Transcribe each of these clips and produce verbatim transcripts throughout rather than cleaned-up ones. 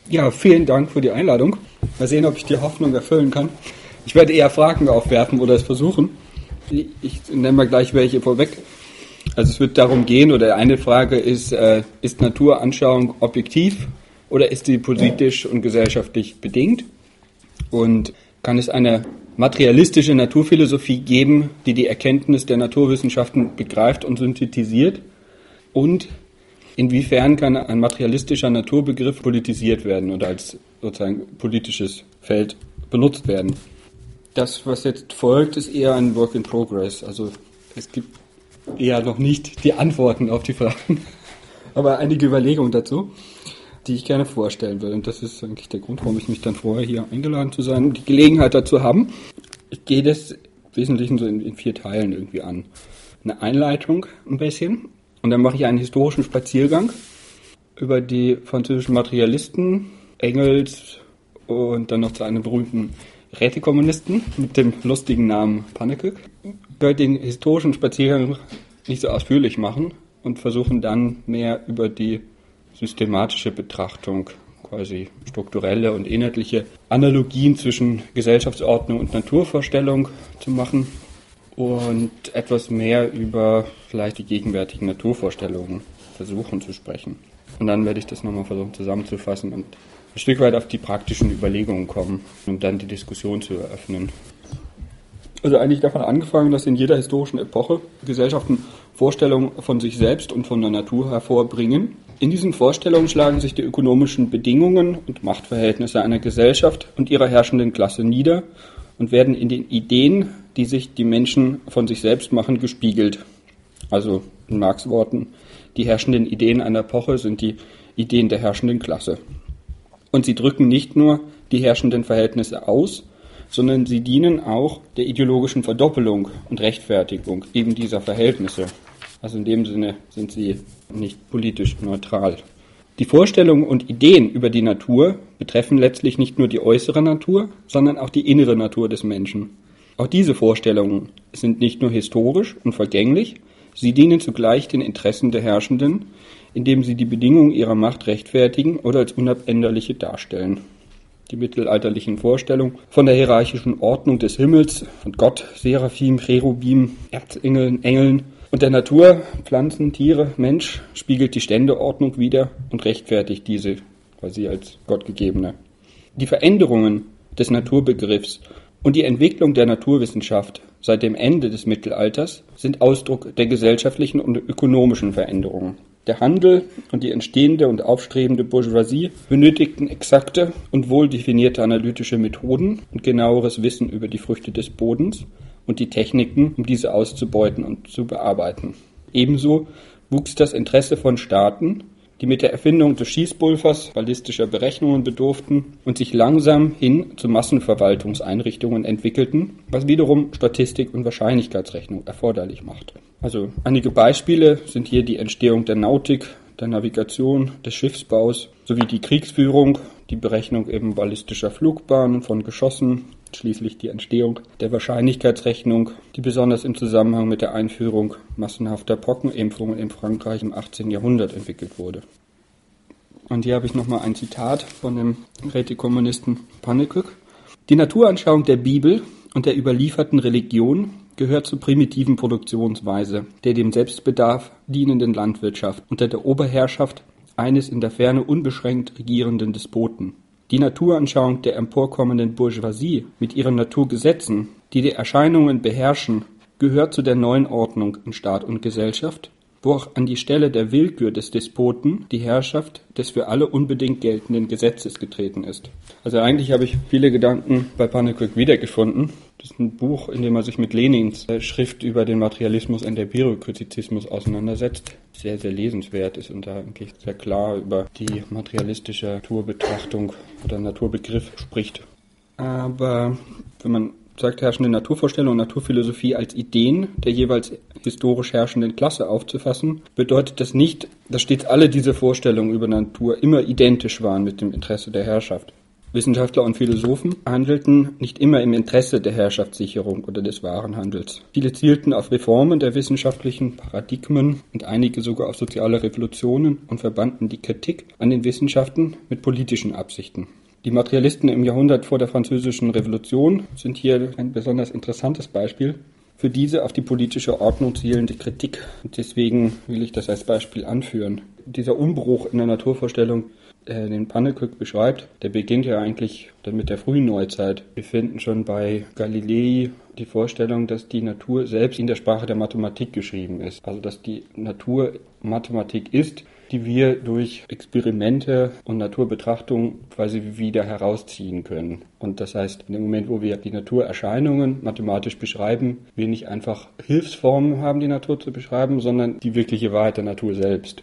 Ja, vielen Dank für die Einladung. Mal sehen, ob ich die Hoffnung erfüllen kann. Ich werde eher Fragen aufwerfen oder es versuchen. Ich nenne mal gleich welche vorweg. Also es wird darum gehen, oder eine Frage ist, äh, ist Naturanschauung objektiv oder ist sie politisch und gesellschaftlich bedingt? Und kann es eine materialistische Naturphilosophie geben, die die Erkenntnis der Naturwissenschaften begreift und synthetisiert? Und inwiefern kann ein materialistischer Naturbegriff politisiert werden oder als sozusagen politisches Feld benutzt werden? Das, was jetzt folgt, ist eher ein Work in Progress. Also es gibt eher noch nicht die Antworten auf die Fragen, aber einige Überlegungen dazu, die ich gerne vorstellen will. Und das ist eigentlich der Grund, warum ich mich dann vorher hier eingeladen zu sein, die Gelegenheit dazu haben. Ich gehe das im Wesentlichen so in, in vier Teilen irgendwie an. Eine Einleitung ein bisschen und dann mache ich einen historischen Spaziergang über die französischen Materialisten, Engels und dann noch zu einem berühmten Rätekommunisten mit dem lustigen Namen Pannekoek. Ich werde den historischen Spaziergang nicht so ausführlich machen und versuchen dann mehr über die systematische Betrachtung, quasi strukturelle und inhaltliche Analogien zwischen Gesellschaftsordnung und Naturvorstellung zu machen und etwas mehr über vielleicht die gegenwärtigen Naturvorstellungen versuchen zu sprechen. Und dann werde ich das nochmal versuchen zusammenzufassen und ein Stück weit auf die praktischen Überlegungen kommen, um dann die Diskussion zu eröffnen. Also eigentlich davon angefangen, dass in jeder historischen Epoche Gesellschaften Vorstellungen von sich selbst und von der Natur hervorbringen. In diesen Vorstellungen schlagen sich die ökonomischen Bedingungen und Machtverhältnisse einer Gesellschaft und ihrer herrschenden Klasse nieder und werden in den Ideen, die sich die Menschen von sich selbst machen, gespiegelt. Also in Marx' Worten, die herrschenden Ideen einer Epoche sind die Ideen der herrschenden Klasse. Und sie drücken nicht nur die herrschenden Verhältnisse aus, sondern sie dienen auch der ideologischen Verdoppelung und Rechtfertigung eben dieser Verhältnisse. Also in dem Sinne sind sie nicht politisch neutral. Die Vorstellungen und Ideen über die Natur betreffen letztlich nicht nur die äußere Natur, sondern auch die innere Natur des Menschen. Auch diese Vorstellungen sind nicht nur historisch und vergänglich, sie dienen zugleich den Interessen der Herrschenden, indem sie die Bedingungen ihrer Macht rechtfertigen oder als unabänderliche darstellen. Die mittelalterlichen Vorstellungen von der hierarchischen Ordnung des Himmels, von Gott, Seraphim, Cherubim, Erzengeln, Engeln und der Natur, Pflanzen, Tiere, Mensch, spiegelt die Ständeordnung wider und rechtfertigt diese quasi als gottgegebene. Die Veränderungen des Naturbegriffs und die Entwicklung der Naturwissenschaft seit dem Ende des Mittelalters sind Ausdruck der gesellschaftlichen und ökonomischen Veränderungen. Der Handel und die entstehende und aufstrebende Bourgeoisie benötigten exakte und wohl definierte analytische Methoden und genaueres Wissen über die Früchte des Bodens und die Techniken, um diese auszubeuten und zu bearbeiten. Ebenso wuchs das Interesse von Staaten, die mit der Erfindung des Schießpulvers ballistischer Berechnungen bedurften und sich langsam hin zu Massenverwaltungseinrichtungen entwickelten, was wiederum Statistik und Wahrscheinlichkeitsrechnung erforderlich machte. Also einige Beispiele sind hier die Entstehung der Nautik, der Navigation, des Schiffsbaus sowie die Kriegsführung, die Berechnung eben ballistischer Flugbahnen von Geschossen, schließlich die Entstehung der Wahrscheinlichkeitsrechnung, die besonders im Zusammenhang mit der Einführung massenhafter Pockenimpfungen in Frankreich im achtzehnten Jahrhundert entwickelt wurde. Und hier habe ich nochmal ein Zitat von dem Rätekommunisten Pannekoek. Die Naturanschauung der Bibel und der überlieferten Religion gehört zur primitiven Produktionsweise der dem Selbstbedarf dienenden Landwirtschaft unter der Oberherrschaft eines in der Ferne unbeschränkt regierenden Despoten. Die Naturanschauung der emporkommenden Bourgeoisie mit ihren Naturgesetzen, die die Erscheinungen beherrschen, gehört zu der neuen Ordnung in Staat und Gesellschaft, wo auch an die Stelle der Willkür des Despoten die Herrschaft des für alle unbedingt geltenden Gesetzes getreten ist. Also eigentlich habe ich viele Gedanken bei Pannekoek wiedergefunden. Das ist ein Buch, in dem er sich mit Lenins Schrift über den Materialismus und den Bürokratizismus auseinandersetzt. Sehr, sehr lesenswert ist und da eigentlich sehr klar über die materialistische Naturbetrachtung oder Naturbegriff spricht. Aber wenn man sagt, herrschende Naturvorstellung und Naturphilosophie als Ideen der jeweils historisch herrschenden Klasse aufzufassen, bedeutet das nicht, dass stets alle diese Vorstellungen über Natur immer identisch waren mit dem Interesse der Herrschaft. Wissenschaftler und Philosophen handelten nicht immer im Interesse der Herrschaftssicherung oder des Warenhandels. Viele zielten auf Reformen der wissenschaftlichen Paradigmen und einige sogar auf soziale Revolutionen und verbanden die Kritik an den Wissenschaften mit politischen Absichten. Die Materialisten im Jahrhundert vor der Französischen Revolution sind hier ein besonders interessantes Beispiel für diese auf die politische Ordnung zielende Kritik. Und deswegen will ich das als Beispiel anführen. Dieser Umbruch in der Naturvorstellung, äh, den Pannekoek beschreibt, der beginnt ja eigentlich dann mit der frühen Neuzeit. Wir finden schon bei Galilei die Vorstellung, dass die Natur selbst in der Sprache der Mathematik geschrieben ist. Also dass die Natur Mathematik ist, die wir durch Experimente und Naturbetrachtung quasi wieder herausziehen können. Und das heißt, in dem Moment, wo wir die Naturerscheinungen mathematisch beschreiben, wir nicht einfach Hilfsformen haben, die Natur zu beschreiben, sondern die wirkliche Wahrheit der Natur selbst.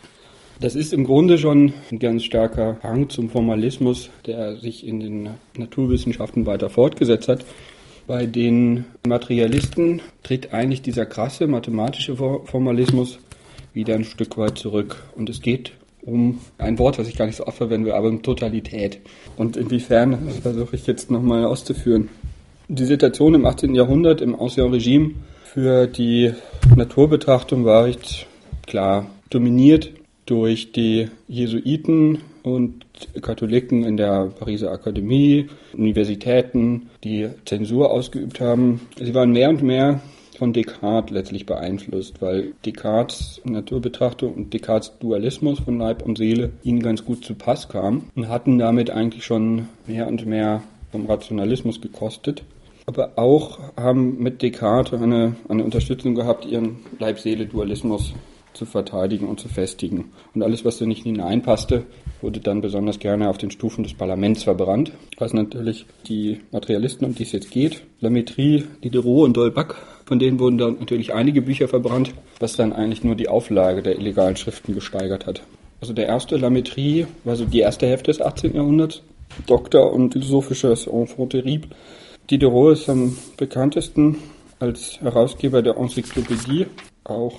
Das ist im Grunde schon ein ganz starker Hang zum Formalismus, der sich in den Naturwissenschaften weiter fortgesetzt hat. Bei den Materialisten tritt eigentlich dieser krasse mathematische Formalismus wieder ein Stück weit zurück. Und es geht um ein Wort, das ich gar nicht so oft verwenden will, aber um Totalität. Und inwiefern, das versuche ich jetzt nochmal auszuführen. Die Situation im achtzehnten Jahrhundert im Ancien Regime für die Naturbetrachtung war recht klar dominiert durch die Jesuiten und Katholiken in der Pariser Akademie, Universitäten, die Zensur ausgeübt haben. Sie waren mehr und mehr von Descartes letztlich beeinflusst, weil Descartes Naturbetrachtung und Descartes Dualismus von Leib und Seele ihnen ganz gut zu Pass kam und hatten damit eigentlich schon mehr und mehr vom Rationalismus gekostet. Aber auch haben mit Descartes eine, eine Unterstützung gehabt, ihren Leib-Seele-Dualismus zu verteidigen und zu festigen. Und alles, was da nicht hineinpasste, wurde dann besonders gerne auf den Stufen des Parlaments verbrannt, was natürlich die Materialisten, um die es jetzt geht, Lametrie, Diderot und d'Holbach, von denen wurden dann natürlich einige Bücher verbrannt, was dann eigentlich nur die Auflage der illegalen Schriften gesteigert hat. Also der erste Lametrie war so die erste Hälfte des achtzehnten Jahrhunderts, Doktor und philosophisches Enfant terrible. Diderot ist am bekanntesten als Herausgeber der Enzyklopädie, auch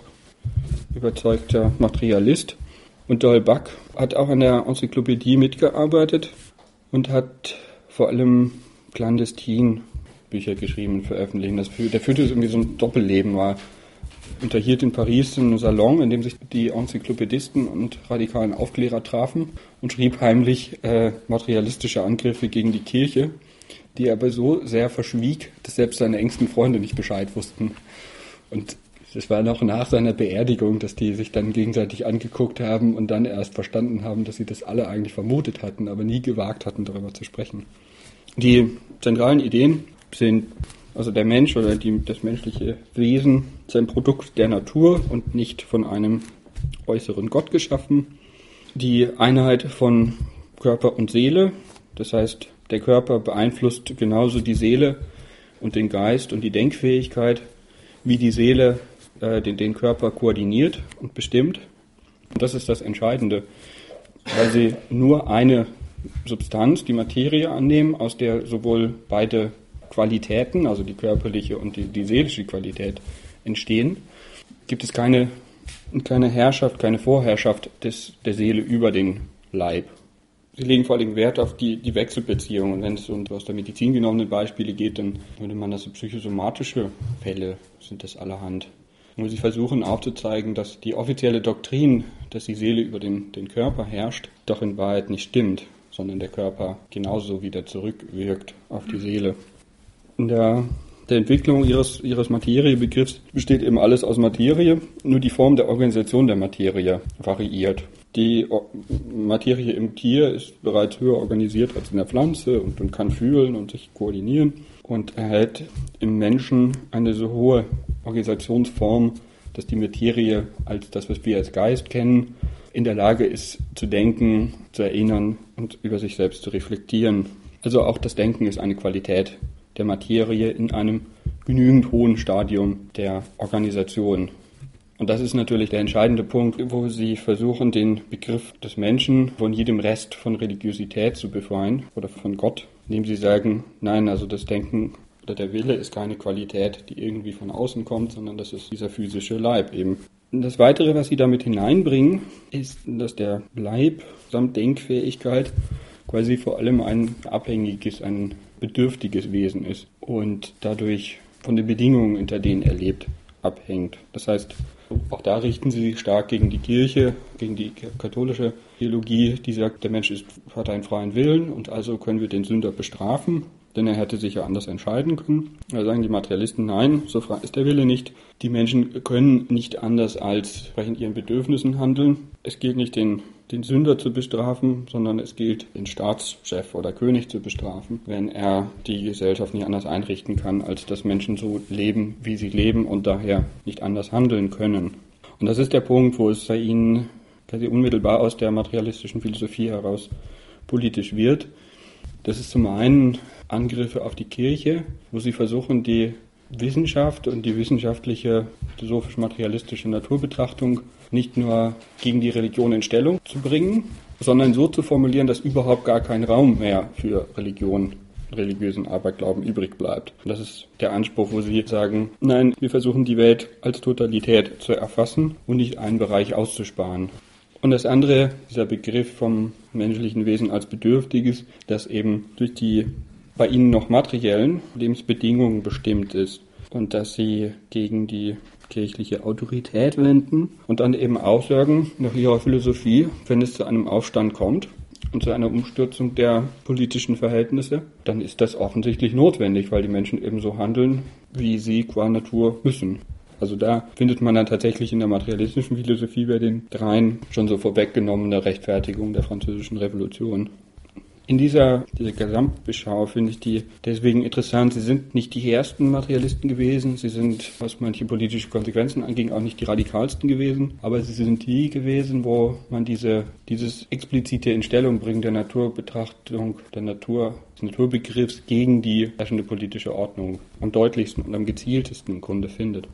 überzeugter Materialist. Und d'Holbach hat auch an der Enzyklopädie mitgearbeitet und hat vor allem clandestin Bücher geschrieben und veröffentlicht. Das, der führte irgendwie so ein Doppelleben, war unterhielt in Paris einen Salon, in dem sich die Enzyklopädisten und radikalen Aufklärer trafen und schrieb heimlich äh, materialistische Angriffe gegen die Kirche, die er aber so sehr verschwieg, dass selbst seine engsten Freunde nicht Bescheid wussten. Und das war noch nach seiner Beerdigung, dass die sich dann gegenseitig angeguckt haben und dann erst verstanden haben, dass sie das alle eigentlich vermutet hatten, aber nie gewagt hatten, darüber zu sprechen. Die zentralen Ideen sind, also der Mensch oder die, das menschliche Wesen ist ein Produkt der Natur und nicht von einem äußeren Gott geschaffen. Die Einheit von Körper und Seele, das heißt, der Körper beeinflusst genauso die Seele und den Geist und die Denkfähigkeit, wie die Seele äh, den, den Körper koordiniert und bestimmt. Und das ist das Entscheidende, weil sie nur eine Substanz, die Materie, annehmen, aus der sowohl beide Qualitäten, also die körperliche und die, die seelische Qualität, entstehen, gibt es keine, keine Herrschaft, keine Vorherrschaft des, der Seele über den Leib. Sie legen vor allem Wert auf die, die Wechselbeziehung. Und wenn es um aus der Medizin genommene Beispiele geht, dann würde man das so psychosomatische Fälle sind das allerhand. Wo sie versuchen aufzuzeigen, dass die offizielle Doktrin, dass die Seele über den, den Körper herrscht, doch in Wahrheit nicht stimmt, sondern der Körper genauso wieder zurückwirkt auf die Seele. In der, der Entwicklung ihres, ihres Materiebegriffs besteht eben alles aus Materie, nur die Form der Organisation der Materie variiert. Die Materie im Tier ist bereits höher organisiert als in der Pflanze und, und kann fühlen und sich koordinieren und erhält im Menschen eine so hohe Organisationsform, dass die Materie als das, was wir als Geist kennen, in der Lage ist zu denken, zu erinnern und über sich selbst zu reflektieren. Also auch das Denken ist eine Qualität der Materie in einem genügend hohen Stadium der Organisation. Und das ist natürlich der entscheidende Punkt, wo sie versuchen, den Begriff des Menschen von jedem Rest von Religiosität zu befreien oder von Gott, indem sie sagen, nein, also das Denken oder der Wille ist keine Qualität, die irgendwie von außen kommt, sondern das ist dieser physische Leib eben. Und das Weitere, was sie damit hineinbringen, ist, dass der Leib samt Denkfähigkeit weil sie vor allem ein abhängiges, ein bedürftiges Wesen ist und dadurch von den Bedingungen, unter denen er lebt, abhängt. Das heißt, auch da richten sie sich stark gegen die Kirche, gegen die katholische Theologie, die sagt, der Mensch ist, hat einen freien Willen und also können wir den Sünder bestrafen, denn er hätte sich ja anders entscheiden können. Da sagen die Materialisten, nein, so frei ist der Wille nicht. Die Menschen können nicht anders als entsprechend ihren Bedürfnissen handeln. Es gilt nicht, den, den Sünder zu bestrafen, sondern es gilt, den Staatschef oder König zu bestrafen, wenn er die Gesellschaft nicht anders einrichten kann, als dass Menschen so leben, wie sie leben und daher nicht anders handeln können. Und das ist der Punkt, wo es bei ihnen quasi unmittelbar aus der materialistischen Philosophie heraus politisch wird. Das ist zum einen Angriffe auf die Kirche, wo sie versuchen, die Wissenschaft und die wissenschaftliche, philosophisch-materialistische Naturbetrachtung nicht nur gegen die Religion in Stellung zu bringen, sondern so zu formulieren, dass überhaupt gar kein Raum mehr für Religion, religiösen Aberglauben übrig bleibt. Und das ist der Anspruch, wo sie sagen, nein, wir versuchen die Welt als Totalität zu erfassen und nicht einen Bereich auszusparen. Und das andere, dieser Begriff vom menschlichen Wesen als Bedürftiges, das eben durch die bei ihnen noch materiellen Lebensbedingungen bestimmt ist und dass sie gegen die kirchliche Autorität wenden und dann eben auch sagen, nach ihrer Philosophie, wenn es zu einem Aufstand kommt und zu einer Umstürzung der politischen Verhältnisse, dann ist das offensichtlich notwendig, weil die Menschen eben so handeln, wie sie qua Natur müssen. Also da findet man dann tatsächlich in der materialistischen Philosophie bei den dreien schon so vorweggenommene Rechtfertigung der Französischen Revolution. In dieser, dieser Gesamtbeschau finde ich die deswegen interessant. Sie sind nicht die ersten Materialisten gewesen. Sie sind, was manche politische Konsequenzen anging, auch nicht die radikalsten gewesen. Aber sie sind die gewesen, wo man diese, dieses explizite Instellungbringen der Naturbetrachtung, der Natur, des Naturbegriffs gegen die herrschende politische Ordnung am deutlichsten und am gezieltesten im Grunde findet.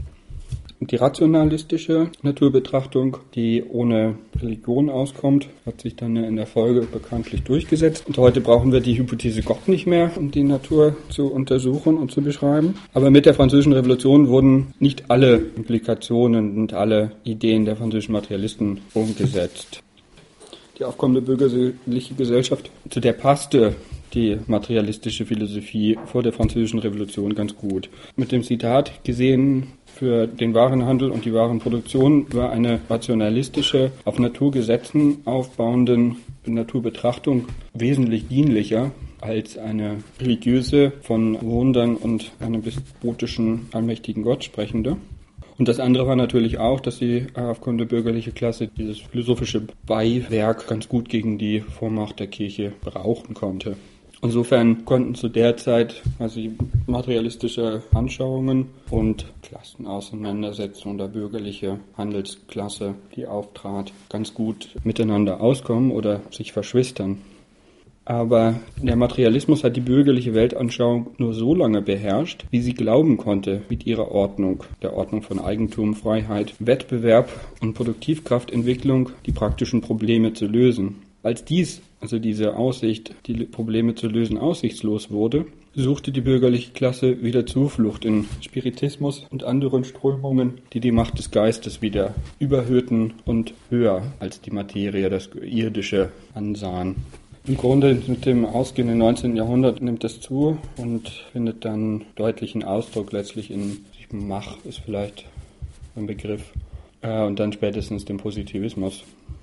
Die rationalistische Naturbetrachtung, die ohne Religion auskommt, hat sich dann in der Folge bekanntlich durchgesetzt. Und heute brauchen wir die Hypothese Gott nicht mehr, um die Natur zu untersuchen und zu beschreiben. Aber mit der Französischen Revolution wurden nicht alle Implikationen und alle Ideen der französischen Materialisten umgesetzt. Die aufkommende bürgerliche Gesellschaft, zu der passte die materialistische Philosophie vor der Französischen Revolution ganz gut. Mit dem Zitat gesehen, für den Warenhandel und die Warenproduktion war eine rationalistische, auf Naturgesetzen aufbauenden Naturbetrachtung wesentlich dienlicher als eine religiöse, von Wundern und einem despotischen, allmächtigen Gott sprechende. Und das andere war natürlich auch, dass die aufkommende bürgerliche Klasse dieses philosophische Beiwerk ganz gut gegen die Vormacht der Kirche brauchen konnte. Insofern konnten zu der Zeit also materialistische Anschauungen und Klassenauseinandersetzungen der bürgerliche Handelsklasse, die auftrat, ganz gut miteinander auskommen oder sich verschwistern. Aber der Materialismus hat die bürgerliche Weltanschauung nur so lange beherrscht, wie sie glauben konnte, mit ihrer Ordnung, der Ordnung von Eigentum, Freiheit, Wettbewerb und Produktivkraftentwicklung die praktischen Probleme zu lösen. Als dies, also diese Aussicht, die Probleme zu lösen, aussichtslos wurde, suchte die bürgerliche Klasse wieder Zuflucht in Spiritismus und anderen Strömungen, die die Macht des Geistes wieder überhöhten und höher als die Materie, das Irdische, ansahen. Im Grunde mit dem ausgehenden neunzehnten Jahrhundert nimmt das zu und findet dann deutlichen Ausdruck letztlich in Mach ist vielleicht ein Begriff äh, und dann spätestens dem Positivismus.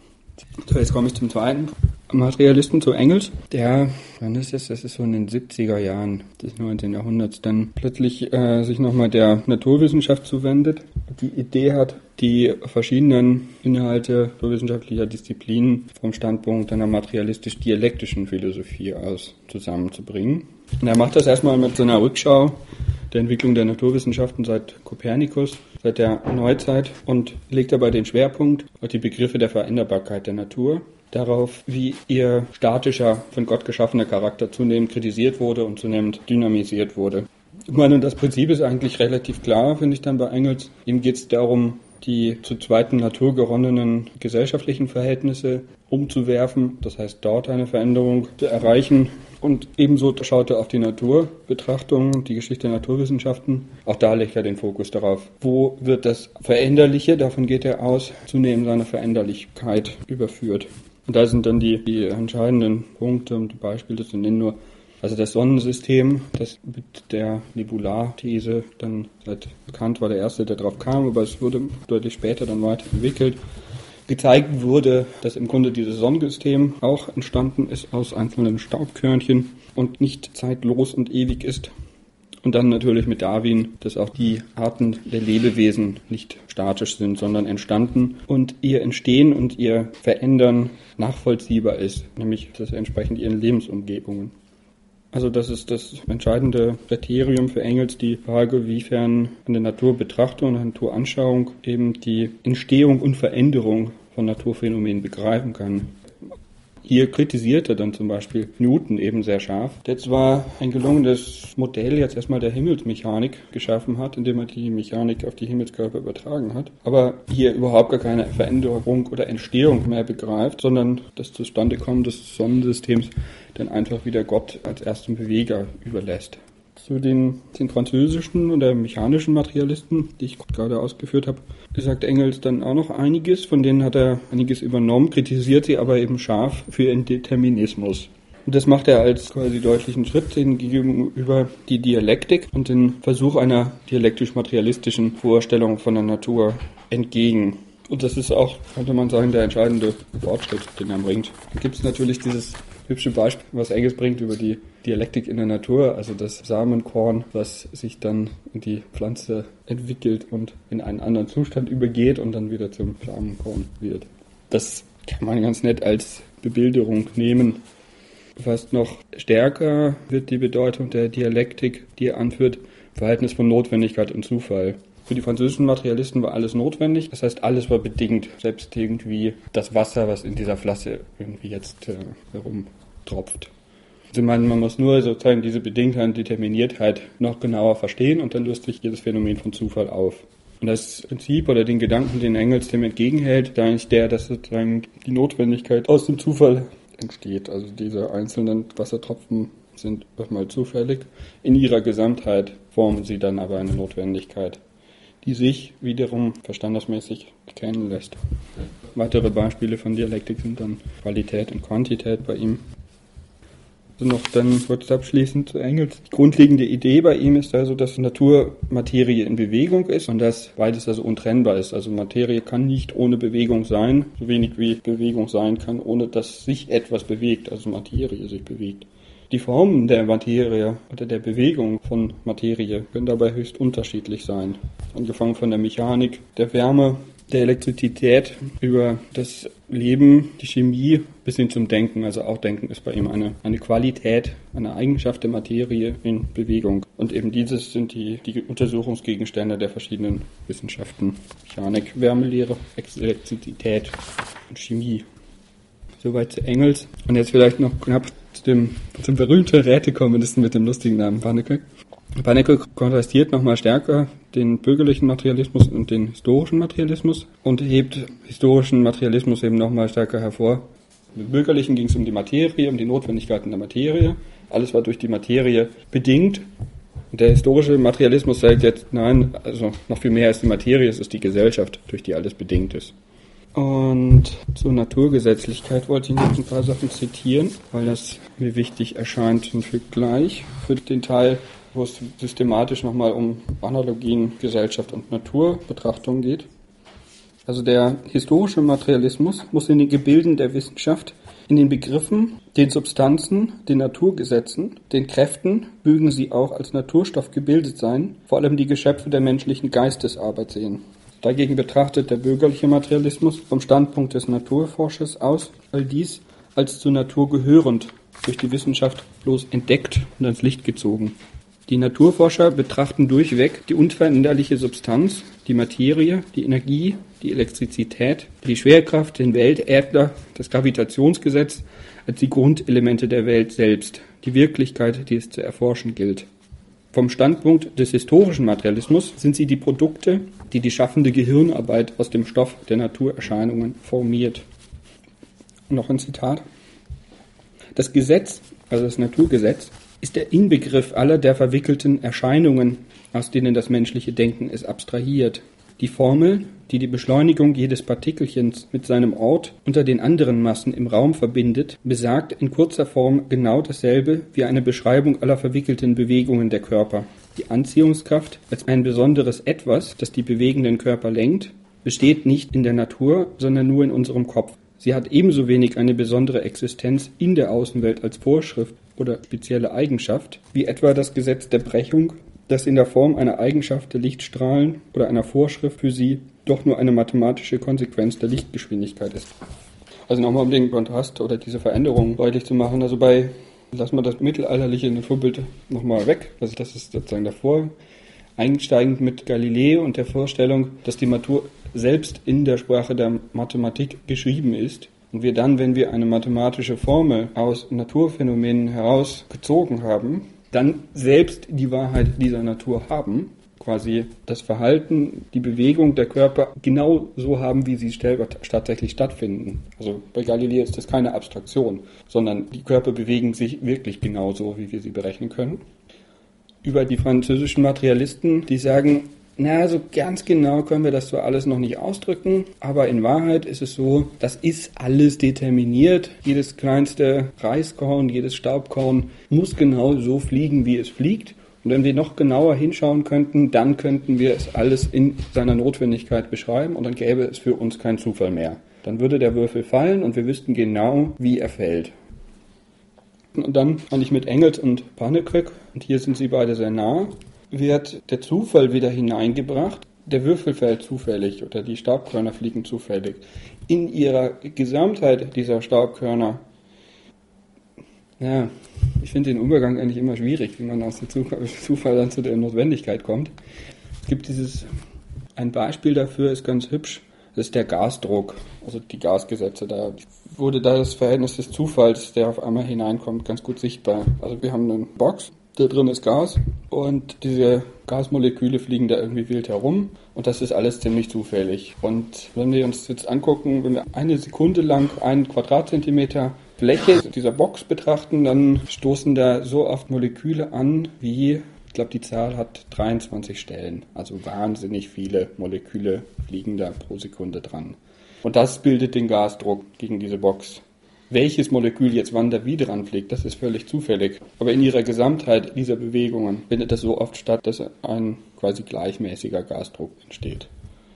So, jetzt komme ich zum zweiten Materialisten, zu Engels, der, wann ist das? Das ist so in den siebziger Jahren des neunzehnten Jahrhunderts, dann plötzlich äh, sich nochmal der Naturwissenschaft zuwendet, die Idee hat, die verschiedenen Inhalte naturwissenschaftlicher Disziplinen vom Standpunkt einer materialistisch-dialektischen Philosophie aus zusammenzubringen. Und er macht das erstmal mit so einer Rückschau der Entwicklung der Naturwissenschaften seit Kopernikus, seit der Neuzeit und legt dabei den Schwerpunkt auf die Begriffe der Veränderbarkeit der Natur, darauf, wie ihr statischer, von Gott geschaffener Charakter zunehmend kritisiert wurde und zunehmend dynamisiert wurde. Ich meine, das Prinzip ist eigentlich relativ klar, finde ich dann bei Engels. Ihm geht es darum, die zu zweiten Natur geronnenen gesellschaftlichen Verhältnisse umzuwerfen, das heißt dort eine Veränderung zu erreichen. Und ebenso schaut er auf die Naturbetrachtung, die Geschichte der Naturwissenschaften. Auch da legt er den Fokus darauf, wo wird das Veränderliche, davon geht er aus, zunehmend seiner Veränderlichkeit überführt. Und da sind dann die, die entscheidenden Punkte und die Beispiele zu nennen nur, also das Sonnensystem, das mit der Nebularthese dann seit bekannt war, der erste, der drauf kam, aber es wurde deutlich später dann weiterentwickelt. Gezeigt wurde, dass im Grunde dieses Sonnensystem auch entstanden ist aus einzelnen Staubkörnchen und nicht zeitlos und ewig ist. Und dann natürlich mit Darwin, dass auch die Arten der Lebewesen nicht statisch sind, sondern entstanden und ihr Entstehen und ihr Verändern nachvollziehbar ist, nämlich das entsprechend ihren Lebensumgebungen. Also das ist das entscheidende Kriterium für Engels, die Frage, wiefern eine Naturbetrachtung, eine Naturanschauung eben die Entstehung und Veränderung von Naturphänomenen begreifen kann. Hier kritisiert er dann zum Beispiel Newton eben sehr scharf, der zwar ein gelungenes Modell jetzt erstmal der Himmelsmechanik geschaffen hat, indem er die Mechanik auf die Himmelskörper übertragen hat, aber hier überhaupt gar keine Veränderung oder Entstehung mehr begreift, sondern das Zustandekommen des Sonnensystems dann einfach wieder Gott als ersten Beweger überlässt. Zu den, den französischen oder mechanischen Materialisten, die ich gerade ausgeführt habe, sagt Engels dann auch noch einiges, von denen hat er einiges übernommen, kritisiert sie aber eben scharf für ihren Determinismus. Und das macht er als quasi deutlichen Schritt gegenüber die Dialektik und den Versuch einer dialektisch-materialistischen Vorstellung von der Natur entgegen. Und das ist auch, könnte man sagen, der entscheidende Fortschritt, den er bringt. Da gibt es natürlich dieses hübsche Beispiel, was Engels bringt über die Dialektik in der Natur, also das Samenkorn, was sich dann in die Pflanze entwickelt und in einen anderen Zustand übergeht und dann wieder zum Samenkorn wird. Das kann man ganz nett als Bebilderung nehmen. Fast noch stärker wird die Bedeutung der Dialektik, die er anführt, Verhältnis von Notwendigkeit und Zufall. Für die französischen Materialisten war alles notwendig, das heißt, alles war bedingt, selbst irgendwie das Wasser, was in dieser Flasche irgendwie jetzt äh, herumtropft. Sie meinen, man muss nur sozusagen diese Bedingtheit, Determiniertheit noch genauer verstehen und dann löst sich jedes Phänomen von Zufall auf. Und das Prinzip oder den Gedanken, den Engels dem entgegenhält, ist eigentlich der, dass sozusagen die Notwendigkeit aus dem Zufall entsteht. Also diese einzelnen Wassertropfen sind erstmal zufällig. In ihrer Gesamtheit formen sie dann aber eine Notwendigkeit, die sich wiederum verstandesmäßig erkennen lässt. Weitere Beispiele von Dialektik sind dann Qualität und Quantität bei ihm. Also noch dann kurz abschließend zu Engels. Die grundlegende Idee bei ihm ist also, dass Natur Materie in Bewegung ist und dass beides also untrennbar ist. Also Materie kann nicht ohne Bewegung sein, so wenig wie Bewegung sein kann, ohne dass sich etwas bewegt, also Materie sich bewegt. Die Formen der Materie oder der Bewegung von Materie können dabei höchst unterschiedlich sein. Angefangen von der Mechanik, der Wärme, der Elektrizität über das Leben, die Chemie bis hin zum Denken. Also auch Denken ist bei ihm eine, eine Qualität, eine Eigenschaft der Materie in Bewegung. Und eben dieses sind die, die Untersuchungsgegenstände der verschiedenen Wissenschaften. Mechanik, Wärmelehre, Elektrizität und Chemie. Soweit zu Engels. Und jetzt vielleicht noch knapp zu dem, zum berühmten Rätekommunisten mit dem lustigen Namen Pannekoek. Pannekoek kontrastiert nochmal stärker den bürgerlichen Materialismus und den historischen Materialismus und hebt historischen Materialismus eben nochmal stärker hervor. Im bürgerlichen ging es um die Materie, um die Notwendigkeiten der Materie. Alles war durch die Materie bedingt. Und der historische Materialismus sagt jetzt, nein, also noch viel mehr als die Materie, es ist die Gesellschaft, durch die alles bedingt ist. Und zur Naturgesetzlichkeit wollte ich noch ein paar Sachen zitieren, weil das mir wichtig erscheint für gleich, für den Teil, wo es systematisch nochmal um Analogien, Gesellschaft und Naturbetrachtung geht. Also der historische Materialismus muss in den Gebilden der Wissenschaft, in den Begriffen, den Substanzen, den Naturgesetzen, den Kräften, mögen sie auch als Naturstoff gebildet sein, vor allem die Geschöpfe der menschlichen Geistesarbeit sehen. Dagegen betrachtet der bürgerliche Materialismus vom Standpunkt des Naturforschers aus all dies als zur Natur gehörend, durch die Wissenschaft bloß entdeckt und ans Licht gezogen. Die Naturforscher betrachten durchweg die unveränderliche Substanz, die Materie, die Energie, die Elektrizität, die Schwerkraft, den Weltäther, das Gravitationsgesetz als die Grundelemente der Welt selbst, die Wirklichkeit, die es zu erforschen gilt. Vom Standpunkt des historischen Materialismus sind sie die Produkte, die die schaffende Gehirnarbeit aus dem Stoff der Naturerscheinungen formiert. Noch ein Zitat. Das Gesetz, also das Naturgesetz, ist der Inbegriff aller der verwickelten Erscheinungen, aus denen das menschliche Denken es abstrahiert. Die Formel, die die Beschleunigung jedes Partikelchens mit seinem Ort unter den anderen Massen im Raum verbindet, besagt in kurzer Form genau dasselbe wie eine Beschreibung aller verwickelten Bewegungen der Körper. Die Anziehungskraft als ein besonderes Etwas, das die bewegenden Körper lenkt, besteht nicht in der Natur, sondern nur in unserem Kopf. Sie hat ebenso wenig eine besondere Existenz in der Außenwelt als Vorschrift oder spezielle Eigenschaft, wie etwa das Gesetz der Brechung, das in der Form einer Eigenschaft der Lichtstrahlen oder einer Vorschrift für sie doch nur eine mathematische Konsequenz der Lichtgeschwindigkeit ist. Also nochmal, um den Kontrast oder diese Veränderung deutlich zu machen, also bei, lassen wir das mittelalterliche Naturbild nochmal weg, also das ist sozusagen davor, einsteigend mit Galilei und der Vorstellung, dass die Natur selbst in der Sprache der Mathematik geschrieben ist und wir dann, wenn wir eine mathematische Formel aus Naturphänomenen herausgezogen haben, dann selbst die Wahrheit dieser Natur haben, quasi das Verhalten, die Bewegung der Körper genau so haben, wie sie tatsächlich stattfinden. Also bei Galilei ist das keine Abstraktion, sondern die Körper bewegen sich wirklich genau so, wie wir sie berechnen können. Über die französischen Materialisten, die sagen, na, so ganz genau können wir das zwar alles noch nicht ausdrücken, aber in Wahrheit ist es so, das ist alles determiniert. Jedes kleinste Reiskorn, jedes Staubkorn muss genau so fliegen, wie es fliegt. Und wenn wir noch genauer hinschauen könnten, dann könnten wir es alles in seiner Notwendigkeit beschreiben und dann gäbe es für uns keinen Zufall mehr. Dann würde der Würfel fallen und wir wüssten genau, wie er fällt. Und dann eigentlich mit Engels und Pannekoek, und hier sind sie beide sehr nah, wird der Zufall wieder hineingebracht. Der Würfel fällt zufällig oder die Staubkörner fliegen zufällig. In ihrer Gesamtheit dieser Staubkörner, ja, ich finde den Übergang eigentlich immer schwierig, wie man aus dem Zufall dann zu der Notwendigkeit kommt. Es gibt dieses, ein Beispiel dafür ist ganz hübsch, das ist der Gasdruck, also die Gasgesetze. Da wurde da das Verhältnis des Zufalls, der auf einmal hineinkommt, ganz gut sichtbar. Also wir haben eine Box, da drin ist Gas und diese Gasmoleküle fliegen da irgendwie wild herum und das ist alles ziemlich zufällig. Und wenn wir uns jetzt angucken, wenn wir eine Sekunde lang einen Quadratzentimeter Fläche dieser Box betrachten, dann stoßen da so oft Moleküle an, wie, ich glaube die Zahl hat dreiundzwanzig Stellen. Also wahnsinnig viele Moleküle fliegen da pro Sekunde dran. Und das bildet den Gasdruck gegen diese Box. Welches Molekül jetzt wann da wie dran fliegt, das ist völlig zufällig. Aber in ihrer Gesamtheit dieser Bewegungen findet das so oft statt, dass ein quasi gleichmäßiger Gasdruck entsteht.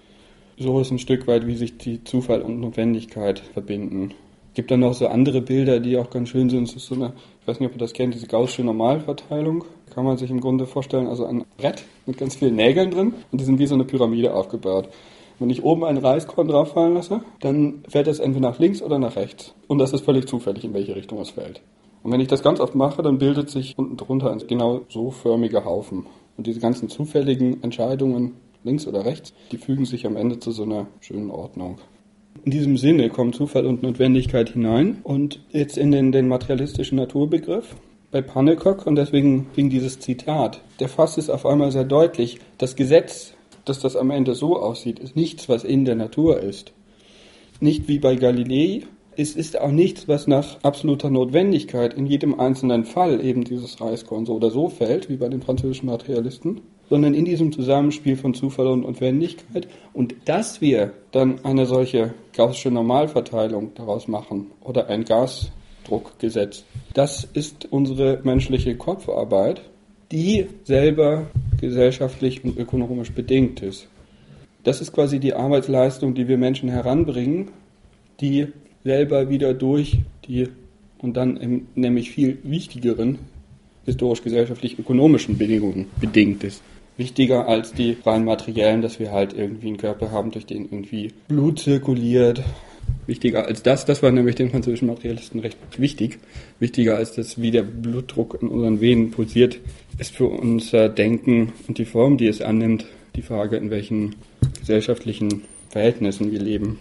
So ist ein Stück weit, wie sich die Zufall und Notwendigkeit verbinden. Es gibt dann noch so andere Bilder, die auch ganz schön sind. Es ist so eine, ich weiß nicht, ob ihr das kennt, diese gaußsche Normalverteilung. Kann man sich im Grunde vorstellen, also ein Brett mit ganz vielen Nägeln drin und die sind wie so eine Pyramide aufgebaut. Wenn ich oben einen Reiskorn drauf fallen lasse, dann fällt das entweder nach links oder nach rechts. Und das ist völlig zufällig, in welche Richtung es fällt. Und wenn ich das ganz oft mache, dann bildet sich unten drunter ein genau so förmiger Haufen. Und diese ganzen zufälligen Entscheidungen, links oder rechts, die fügen sich am Ende zu so einer schönen Ordnung. In diesem Sinne kommen Zufall und Notwendigkeit hinein und jetzt in den, den materialistischen Naturbegriff bei Pannekoek, und deswegen ging dieses Zitat, der fasst es auf einmal sehr deutlich, das Gesetz, dass das am Ende so aussieht, ist nichts, was in der Natur ist. Nicht wie bei Galilei, es ist auch nichts, was nach absoluter Notwendigkeit in jedem einzelnen Fall eben dieses Reiskorn so oder so fällt, wie bei den französischen Materialisten, sondern in diesem Zusammenspiel von Zufall und Notwendigkeit. Und dass wir dann eine solche gaußsche Normalverteilung daraus machen oder ein Gasdruckgesetz, das ist unsere menschliche Kopfarbeit, die selber gesellschaftlich und ökonomisch bedingt ist. Das ist quasi die Arbeitsleistung, die wir Menschen heranbringen, die selber wieder durch die und dann im nämlich viel wichtigeren historisch-gesellschaftlich-ökonomischen Bedingungen bedingt ist. Wichtiger als die rein materiellen, dass wir halt irgendwie einen Körper haben, durch den irgendwie Blut zirkuliert. Wichtiger als das, das war nämlich den französischen Materialisten recht wichtig. Wichtiger als das, wie der Blutdruck in unseren Venen pulsiert, ist für unser Denken und die Form, die es annimmt, die Frage, in welchen gesellschaftlichen Verhältnissen wir leben.